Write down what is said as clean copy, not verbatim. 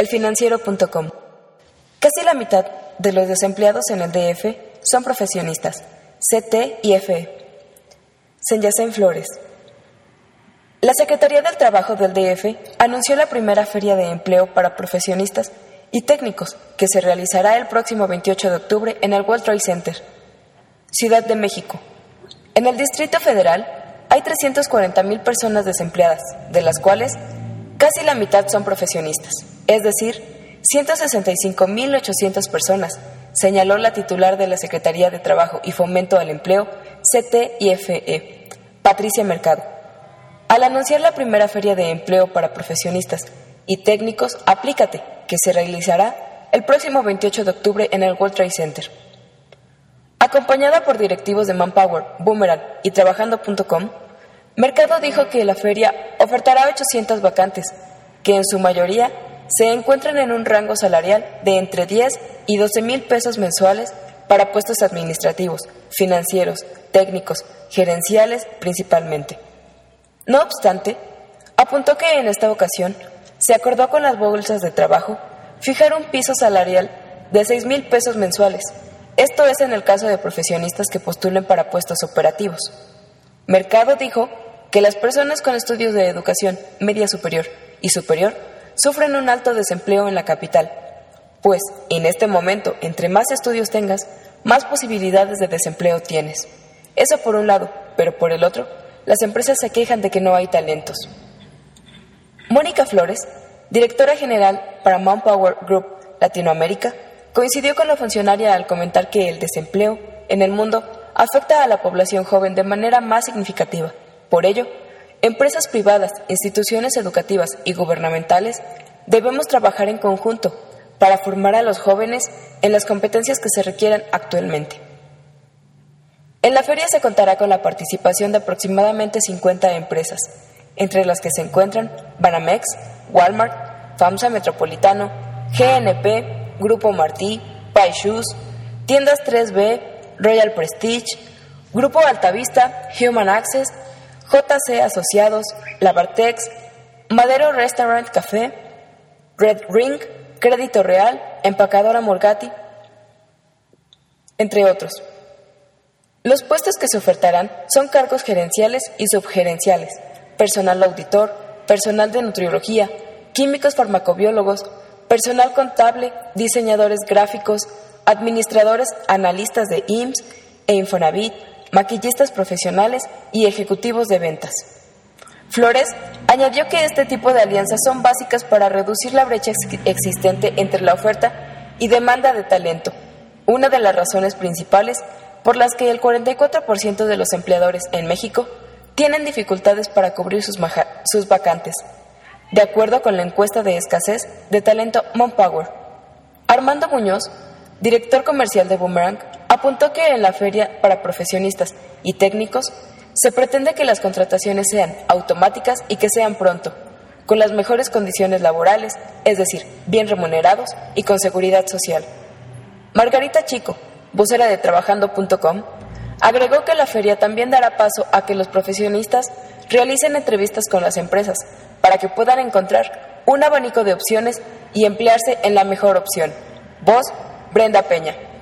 elfinanciero.com. Casi la mitad de los desempleados en el DF son profesionistas, CT y FE. Senyacén Flores. La Secretaría del Trabajo del DF anunció la primera feria de empleo para profesionistas y técnicos que se realizará el próximo 28 de octubre en el World Trade Center, Ciudad de México. En el Distrito Federal hay 340,000 personas desempleadas, de las cuales casi la mitad son profesionistas, es decir, 165,800 personas, señaló la titular de la Secretaría de Trabajo y Fomento al Empleo, CT y FE, Patricia Mercado. Al anunciar la primera feria de empleo para profesionistas y técnicos, Aplícate, que se realizará el próximo 28 de octubre en el World Trade Center. Acompañada por directivos de Manpower, Boomerang y Trabajando.com, Mercado dijo que la feria ofertará 800 vacantes, que en su mayoría se encuentran en un rango salarial de entre 10 y 12,000 pesos mensuales para puestos administrativos, financieros, técnicos, gerenciales principalmente. No obstante, apuntó que en esta ocasión se acordó con las bolsas de trabajo fijar un piso salarial de 6,000 pesos mensuales. Esto es en el caso de profesionistas que postulen para puestos operativos. Mercado dijo que las personas con estudios de educación media superior y superior sufren un alto desempleo en la capital, pues en este momento, entre más estudios tengas, más posibilidades de desempleo tienes. Eso por un lado, pero por el otro, las empresas se quejan de que no hay talentos. Mónica Flores, directora general para Manpower Group Latinoamérica, coincidió con la funcionaria al comentar que el desempleo en el mundo afecta a la población joven de manera más significativa. Por ello, empresas privadas, instituciones educativas y gubernamentales debemos trabajar en conjunto para formar a los jóvenes en las competencias que se requieran actualmente. En la feria se contará con la participación de aproximadamente 50 empresas, entre las que se encuentran Banamex, Walmart, FAMSA Metropolitano, GNP, Grupo Martí, Pai Shoes, Tiendas 3B, Royal Prestige, Grupo Altavista, Human Access, JC Asociados, Labartex, Madero Restaurant Café, Red Ring, Crédito Real, Empacadora Morgati, entre otros. Los puestos que se ofertarán son cargos gerenciales y subgerenciales, personal auditor, personal de nutriología, químicos farmacobiólogos, personal contable, diseñadores gráficos, administradores, analistas de IMSS e Infonavit, maquillistas profesionales y ejecutivos de ventas. Flores añadió que este tipo de alianzas son básicas para reducir la brecha existente entre la oferta y demanda de talento, una de las razones principales por las que el 44% de los empleadores en México tienen dificultades para cubrir sus vacantes, de acuerdo con la encuesta de escasez de talento Manpower. Armando Muñoz, director comercial de Boomerang, apuntó que en la feria para profesionistas y técnicos se pretende que las contrataciones sean automáticas y que sean pronto, con las mejores condiciones laborales, es decir, bien remunerados y con seguridad social. Margarita Chico, vocera de Trabajando.com, agregó que la feria también dará paso a que los profesionistas realicen entrevistas con las empresas para que puedan encontrar un abanico de opciones y emplearse en la mejor opción. Voz, Brenda Peña.